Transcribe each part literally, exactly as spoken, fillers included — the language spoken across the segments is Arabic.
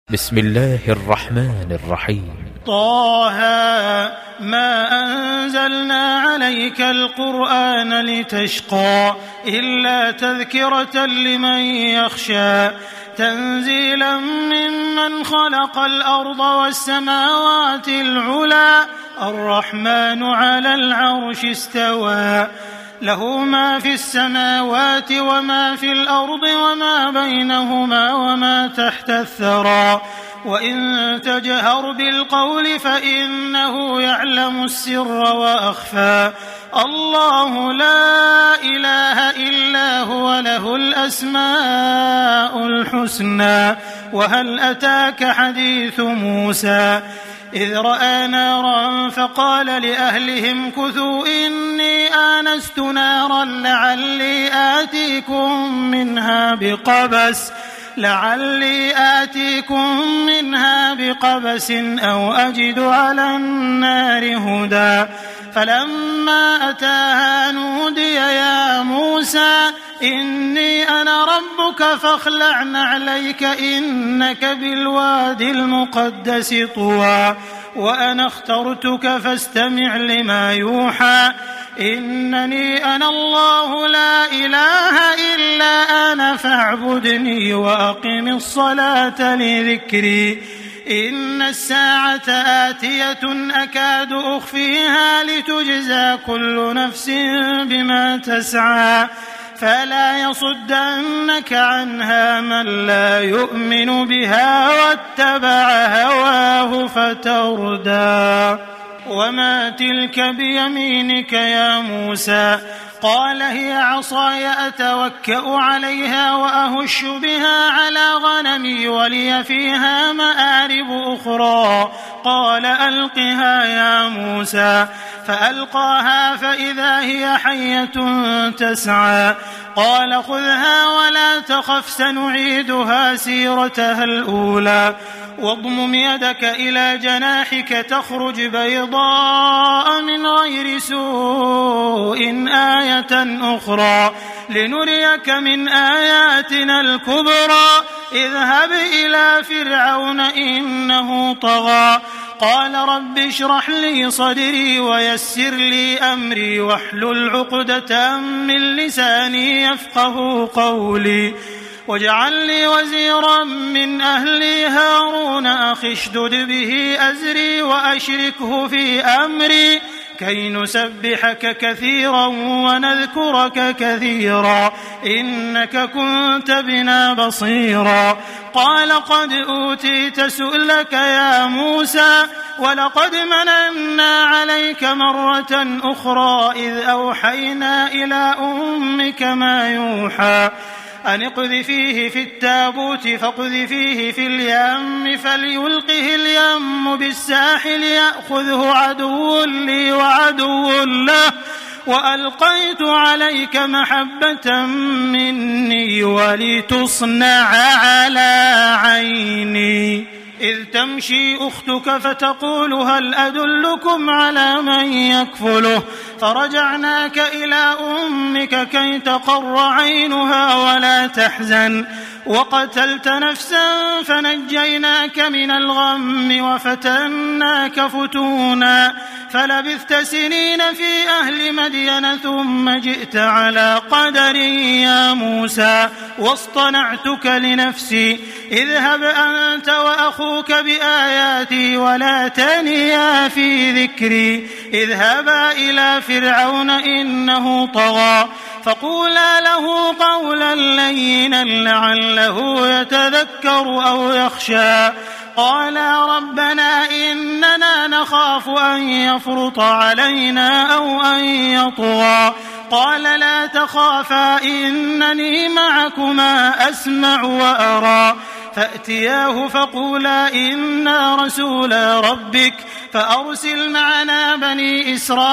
بسم الله الرحمن الرحيم. طه ما أنزلنا عليك القرآن لتشقى إلا تذكرة لمن يخشى تنزيلا ممن خلق الأرض والسماوات العلى الرحمن على العرش استوى له ما في السماوات وما في الأرض وما بينهما وما تحت الثرى وإن تجهر بالقول فإنه يعلم السر وأخفى الله لا إله إلا هو له الأسماء الحسنى وهل أتاك حديث موسى إذ رأى نارا فقال لأهلهم كثوا إني آنست نارا لعلي آتيكم منها بقبس لعلي آتيكم منها بقبس أو أجد على النار هدى فلما أتاها نودي يا موسى إني أنا ربك فاخلع نعليك إنك بالوادي المقدس طوى وأنا اخترتك فاستمع لما يوحى إنني أنا الله لا إله إلا أنا فاعبدني وأقم الصلاة لذكري إن الساعة آتية أكاد أخفيها لتجزى كل نفس بما تسعى فلا يصدنك عنها من لا يؤمن بها واتبع هواه فتردى وما تلك بيمينك يا موسى قال هي عصاي أتوكأ عليها وأهش بها على غنمي ولي فيها مآرب أخرى قال ألقها يا موسى فألقاها فإذا هي حية تسعى قال خذها ولا تخف سنعيدها سيرتها الأولى واضمم يدك إلى جناحك تخرج بيضاء من غير سوء آية أخرى لنريك من آياتنا الكبرى اذهب إلى فرعون إنه طغى قال رب اشرح لي صدري ويسر لي أمري واحلل عقدة من لساني يفقه قولي واجعل لي وزيرا من أهلي هارون أخي اشدد به أزري وأشركه في أمري كي نسبحك كثيرا ونذكرك كثيرا إنك كنت بنا بصيرا قال قد أوتيت سؤلك يا موسى ولقد مننا عليك مرة أخرى إذ أوحينا إلى أمك ما يوحى أن اقذفيه في التابوت فاقذفيه في اليم فليلقه اليم بالساحل يأخذه عدو لي وعدو له وألقيت عليك محبة مني ولتصنع على عيني إذ تمشي أختك فتقول هل أدلكم على من يكفله فرجعناك إلى أمك كي تقر عينها ولا تحزن وقتلت نفسا فنجيناك من الغم وفتناك فتونا فلبثت سنين في أهل مدين ثم جئت على قدر يا موسى واصطنعتك لنفسي اذهب أنت وأخوك بآياتي ولا تنيا في ذكري اذهبا إلى فرعون إنه طغى فقولا له قولا لينا لعله يتذكر أو يخشى قالا ربنا إننا نخاف أن يفرط علينا أو أن يطغى قال لا تخافا إنني معكما أسمع وأرى فأتياه فقولا إنا رسولا ربك فأرسل معنا بني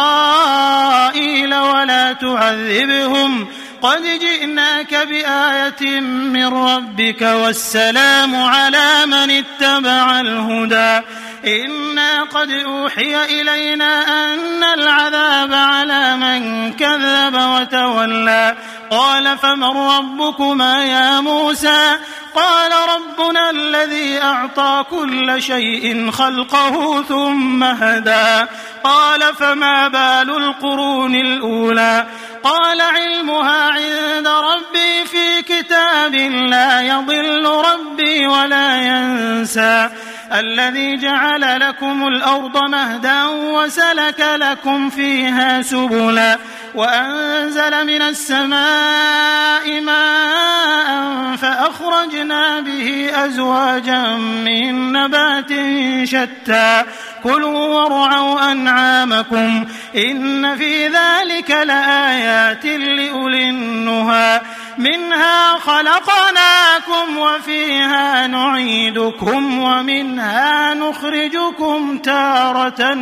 إسرائيل ولا تعذبهم قد جئناك بآية من ربك والسلام على من اتبع الهدى إنا قد أوحي إلينا أن العذاب على من كذب وتولى قال فمن ربكما يا موسى قال ربنا الذي أعطى كل شيء خلقه ثم هدى قال فما بال القرون الأولى قال علمها عند ربي في كتاب لا يضل ربي ولا ينسى الذي جعل لكم الأرض مهدا وسلك لكم فيها سبلا وأنزل من السماء ماء فأخرجنا به أزواجا من نبات شتى كلوا وارعوا أنعامكم إن في ذلك لآيات لأولي النهى منها خلقناكم وفيها نعيدكم ومنها نخرجكم تارة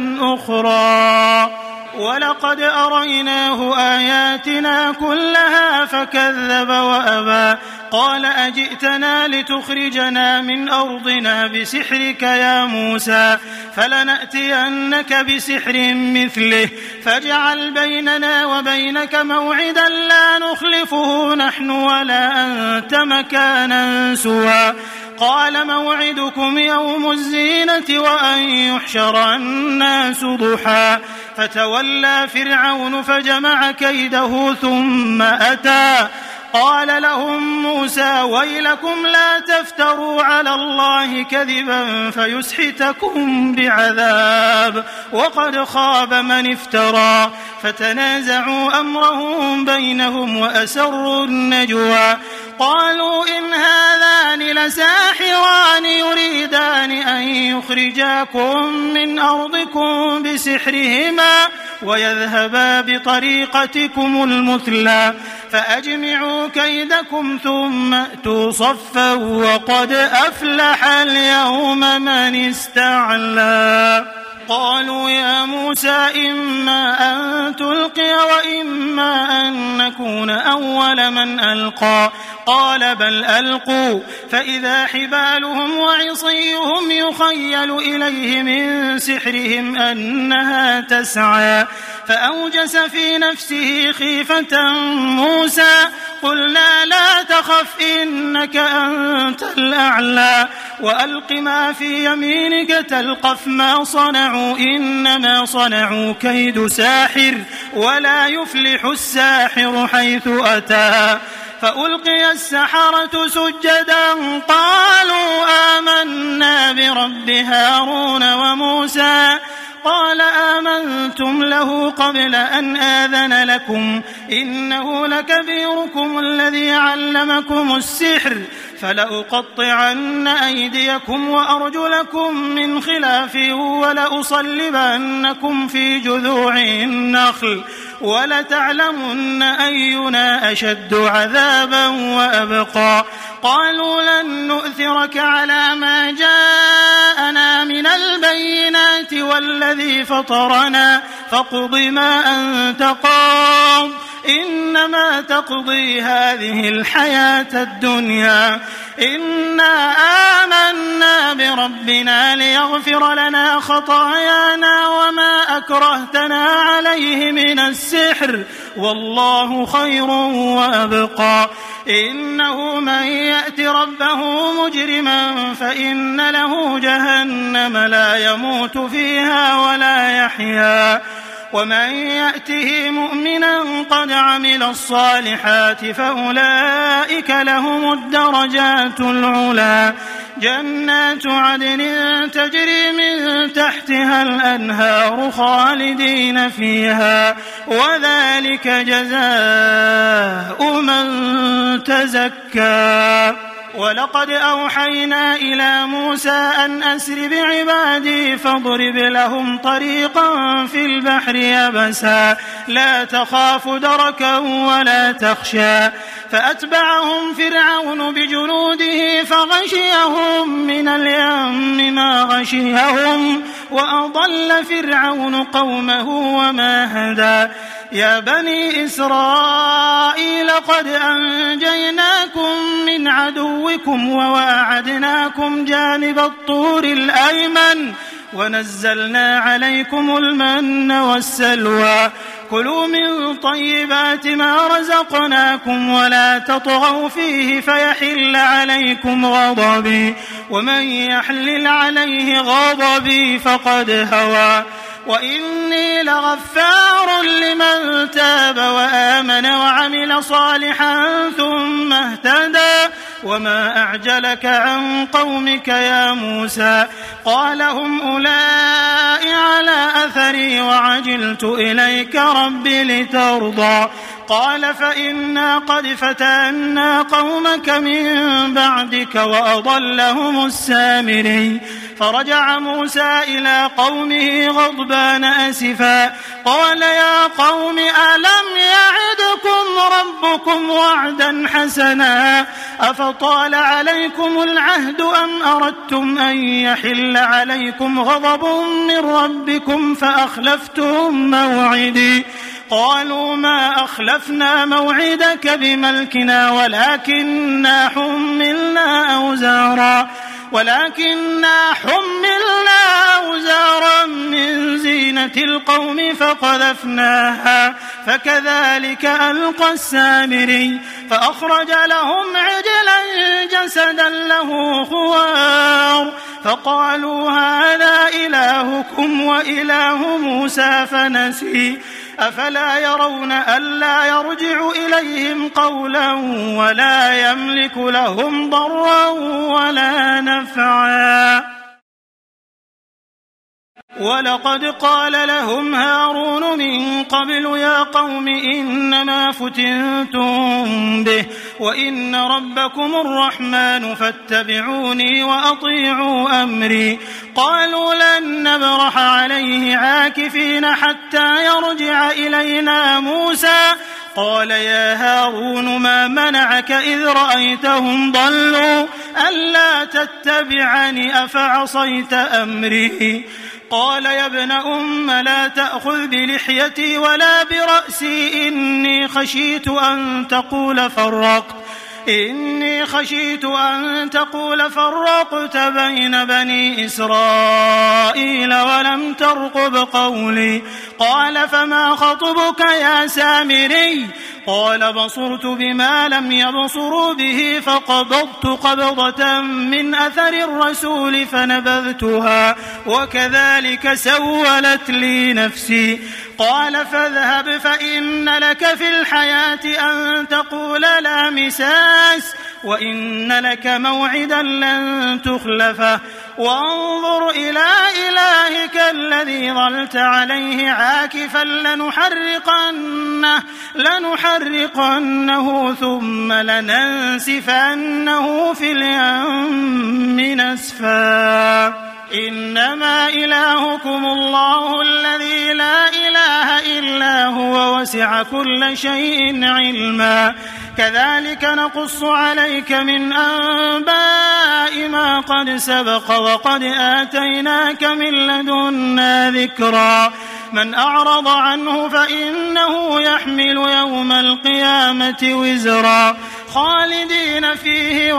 أخرى ولقد أريناه آياتنا كلها فكذب وأبى قال أجئتنا لتخرجنا من أرضنا بسحرك يا موسى فلنأتينك بسحر مثله فاجعل بيننا وبينك موعدا لا نخلفه نحن ولا أنت مكانا سوى قال موعدكم يوم الزينة وأن يحشر الناس ضحى فتولى فرعون فجمع كيده ثم أتى قال لهم موسى ويلكم لا تفتروا على الله كذبا فيسحتكم بعذاب وقد خاب من افترى فتنازعوا أمرهم بينهم وأسروا النجوى قالوا إن هذان لساحران يريدان أن يخرجاكم من أرضكم بسحرهما ويذهبا بطريقتكم المثلى فأجمعوا كيدكم ثم أتوا صفا وقد أفلح اليوم من استعلى قالوا يا موسى إما أن تلقي وإما أن نكون أول من ألقى قال بل ألقوا فإذا حبالهم وعصيهم يخيل إليه من سحرهم أنها تسعى فأوجس في نفسه خيفة موسى قلنا لا تخف إنك أنت الأعلى وألق ما في يمينك تلقف ما صنعوا إنما صنعوا كيد ساحر ولا يفلح الساحر حيث أتى فألقي السحرة سجدا قالوا آمنا برب هارون وموسى قال آمنتم له قبل أن آذن لكم إنه لكبيركم الذي علمكم السحر فلأقطعن أيديكم وأرجلكم من خلاف ولأصلبنكم في جذوع النخل ولتعلمن أينا أشد عذابا وأبقى قالوا لن نؤثرك على ما جاءنا من البينات والذي فطرنا فاقض ما أنت قاض إنما تقضي هذه الحياة الدنيا إنا آمنا بربنا ليغفر لنا خطايانا وما أكرهتنا عليه من السحر والله خير وأبقى إنه من يأت ربه مجرما فإن له جهنم لا يموت فيها ولا يحيا ومن يأته مؤمنا قد عمل الصالحات فأولئك لهم الدرجات العلى جنات عدن تجري من تحتها الأنهار خالدين فيها وذلك جزاء من تزكى ولقد أوحينا إلى موسى أن أسر بعبادي فاضرب لهم طريقا في البحر يبسا لا تخاف دركا ولا تخشى فأتبعهم فرعون بجنوده فغشيهم من اليم ما غشيهم وأضل فرعون قومه وما هدى يا بني إسرائيل قد أنجيناكم من عدوكم وواعدناكم جانب الطور الأيمن ونزلنا عليكم المن والسلوى كلوا من طيبات ما رزقناكم ولا تطغوا فيه فيحل عليكم غضبي ومن يحلل عليه غضبي فقد هوى وإني لغفار لمن تاب وآمن وعمل صالحا ثم اهتدى وما أعجلك عن قومك يا موسى قال هم أولئك على أثري وعجلت إليك رب لترضى قال فإنا قد فتنا قومك من بعدك وأضلهم السامري فرجع موسى إلى قومه غضبان أسفا قال يا قوم ألم يعدكم ربكم وعدا حسنا أفطال عليكم العهد أم أردتم أن يحل عليكم غضب من ربكم فأخلفتم موعدي قالوا ما أخلفنا موعدك بملكنا ولكننا حملنا أوزارا ولكننا حملنا أوزارا من زينة القوم فقذفناها فكذلك ألقى السامري فأخرج لهم عجلا جسدا له خوار فقالوا هذا إلهكم وإله موسى فنسي أفلا يرون ألا يرجع إليهم قولا ولا يملك لهم ضرا ولا نفعا ولقد قال لهم هارون من قبل يا قوم إنما فتنتم به وإن ربكم الرحمن فاتبعوني وأطيعوا أمري قالوا لن نبرح عليه عاكفين حتى يرجع إلينا موسى قال يا هارون ما منعك إذ رأيتهم ضلوا ألا تتبعني أفعصيت أمري قال يا ابن أم لا تأخذ بلحيتي ولا برأسي إني خشيت أن تقول فرقت إني خشيت أن تقول فرقت بين بني إسرائيل ولم ترقب قولي قال فما خطبك يا سامري قال بصرت بما لم يبصروا به فقبضت قبضة من أثر الرسول فنبذتها وكذلك سولت لي نفسي قال فاذهب فإن لك في الحياة أن تقول لا مساس وإن لك موعدا لن تخلفه وانظر إلى إلهك الذي ظلت عليه عاكفا لنحرقنه, لنحرقنه ثم لننسفنه في اليم نسفا إنما إلهكم الله الذي لا إله إلا هو وسع كل شيء علما كذلك نقص عليك من أنباء ما قد سبق وقد آتيناك من لدنا ذكرا من أعرض عنه فإنه يحمل يوم القيامة وزرا خالدين فيه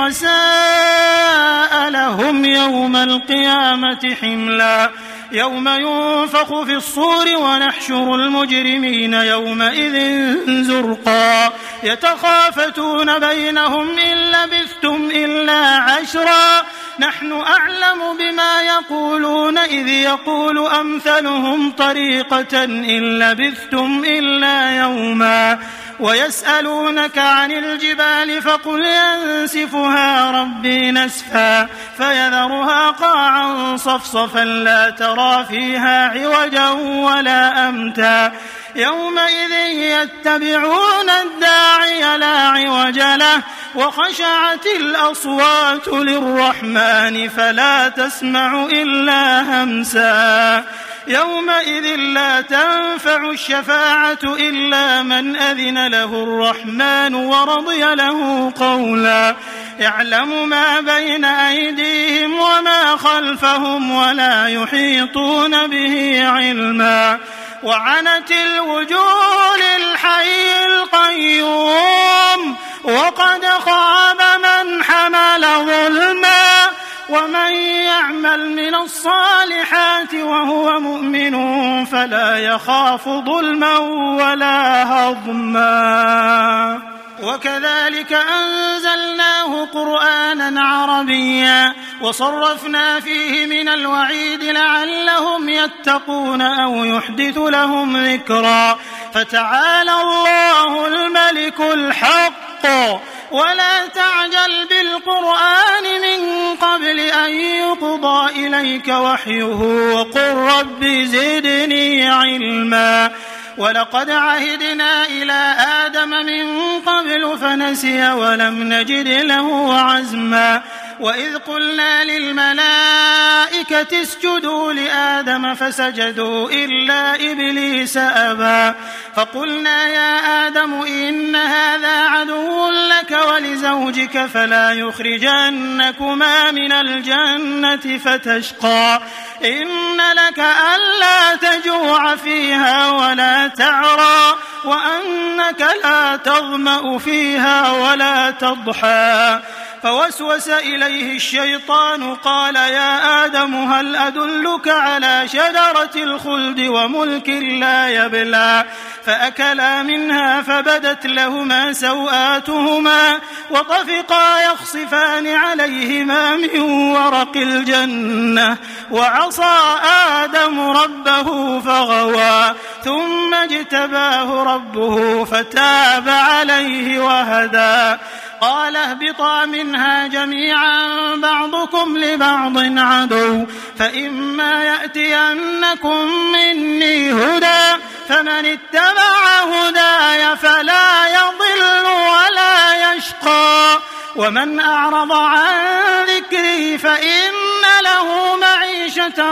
وساء لهم يوم القيامة حملا يوم ينفخ في الصور ونحشر المجرمين يومئذ زرقا يتخافتون بينهم إن لبثتم إلا عشرا نحن أعلم بما يقولون إذ يقول أمثلهم طريقة إن لبثتم إلا يوما ويسألونك عن الجبال فقل ينسفها ربي نسفا فيذرها قاعا صفصفا لا ترى فيها عوجا ولا أمتا يومئذ يتبعون الداعي لا عوج له وخشعت الأصوات للرحمن فلا تسمع إلا همسا يومئذ لا تنفع الشفاعة إلا من أذن له الرحمن ورضي له قولا يعلم ما بين أيديهم وما خلفهم ولا يحيطون به علما وعنت الوجوه للحي القيوم وقد خاب من حمل ظلما ومن يعمل من الصالحات وهو مؤمن فلا يخاف ظلما ولا هضما. وكذلك أنزلناه قرآنا عربيا وصرفنا فيه من الوعيد لعلهم يتقون أو يحدث لهم ذكرا. فتعالى الله الملك الحق ولا تعجل بالقرآن من قبل أن يقضى إليك وحيه وقل رب زدني علما. ولقد عهدنا إلى آدم من قبل فنسي ولم نجد له عزما. وإذ قلنا للملائكة اسجدوا لآدم فسجدوا إلا إبليس أبى. فقلنا يا آدم إن هذا عدو لك ولزوجك فلا يخرجنكما من الجنة فتشقى. إن لك ألا تجوع فيها ولا تعرى وأنك لا تظمأ فيها ولا تضحى. فوسوس إليه الشيطان قال يا آدم هل أدلك على شجرة الخلد وملك لا يبلى. فأكلا منها فبدت لهما سوآتهما وطفقا يخصفان عليهما من ورق الجنة وعصى آدم ربه فغوى ثم اجتباه ربه فتاب عليه وهدى. قال اهبطا منها جميعا بعضكم لبعض عدو فإما يأتينكم مني هدى فمن اتبع هداي فلا يضل ولا يشقى ومن أعرض عن ذكري فإن له معيشة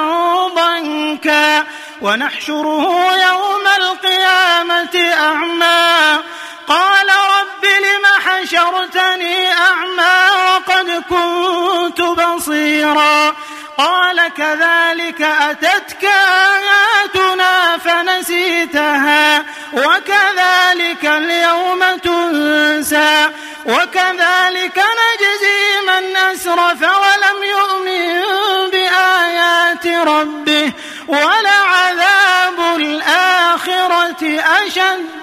ضنكا ونحشره يوم القيامة أعمى. قال رب لم حشرتني أعمى وقد كنت بصيرا. قال كذلك أتتك آياتنا فنسيتها وكذلك اليوم تنسى وكذلك نجزي من أسرف ولم يؤمن بآيات ربه ولعذاب الآخرة أشد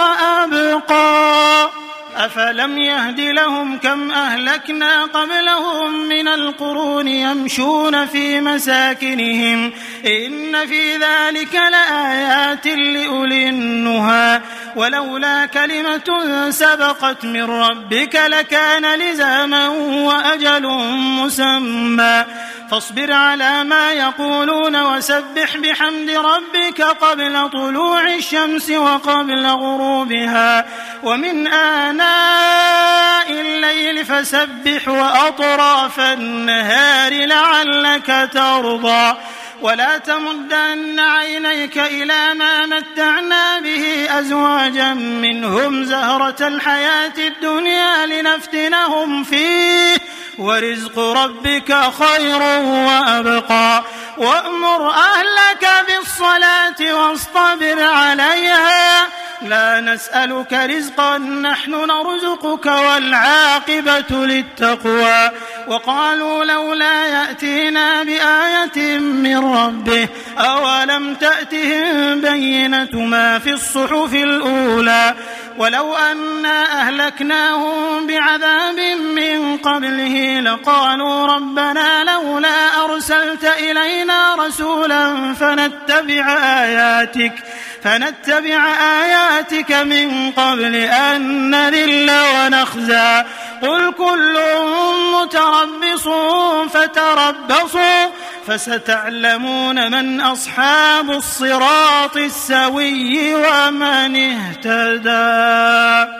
وأبقى. أفلم يهد لهم كم أهلكنا قبلهم من القرون يمشون في مساكنهم إن في ذلك لآيات لأولي النهى ولولا كلمة سبقت من ربك لكان لزاما وأجل مسمى. فاصبر على ما يقولون وسبح بحمد ربك قبل طلوع الشمس وقبل غروبها ومن آناء الليل فسبح وأطراف النهار لعلك ترضى. ولا تمدن عينيك إلى ما متعنا به أزواجا منهم زهرة الحياة الدنيا لنفتنهم فيه ورزق ربك خير وأبقى. وأمر أهلك بالصلاة واصطبر عليها لا نسألك رزقا نحن نرزقك والعاقبة للتقوى. وقالوا لولا يأتينا بآية من ربه أولم تأتهم بينة ما في الصحف الأولى ولو أنا أهلكناهم بعذاب من قبله لقالوا ربنا لولا أرسلت إلينا رسولا فنتبع آياتك فنتبع آياتك من قبل أن نذل ونخزى. قل كل متربص فتربصوا فستعلمون من أصحاب الصراط السوي ومن اهتدى.